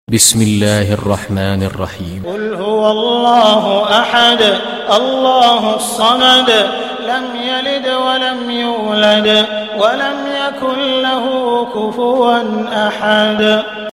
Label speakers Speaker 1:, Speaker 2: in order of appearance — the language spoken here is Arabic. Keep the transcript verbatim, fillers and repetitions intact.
Speaker 1: بسم الله الرحمن الرحيم.
Speaker 2: قل هو الله أحد الله الصمد لم يلد ولم يولد ولم يكن له كفوا أحد.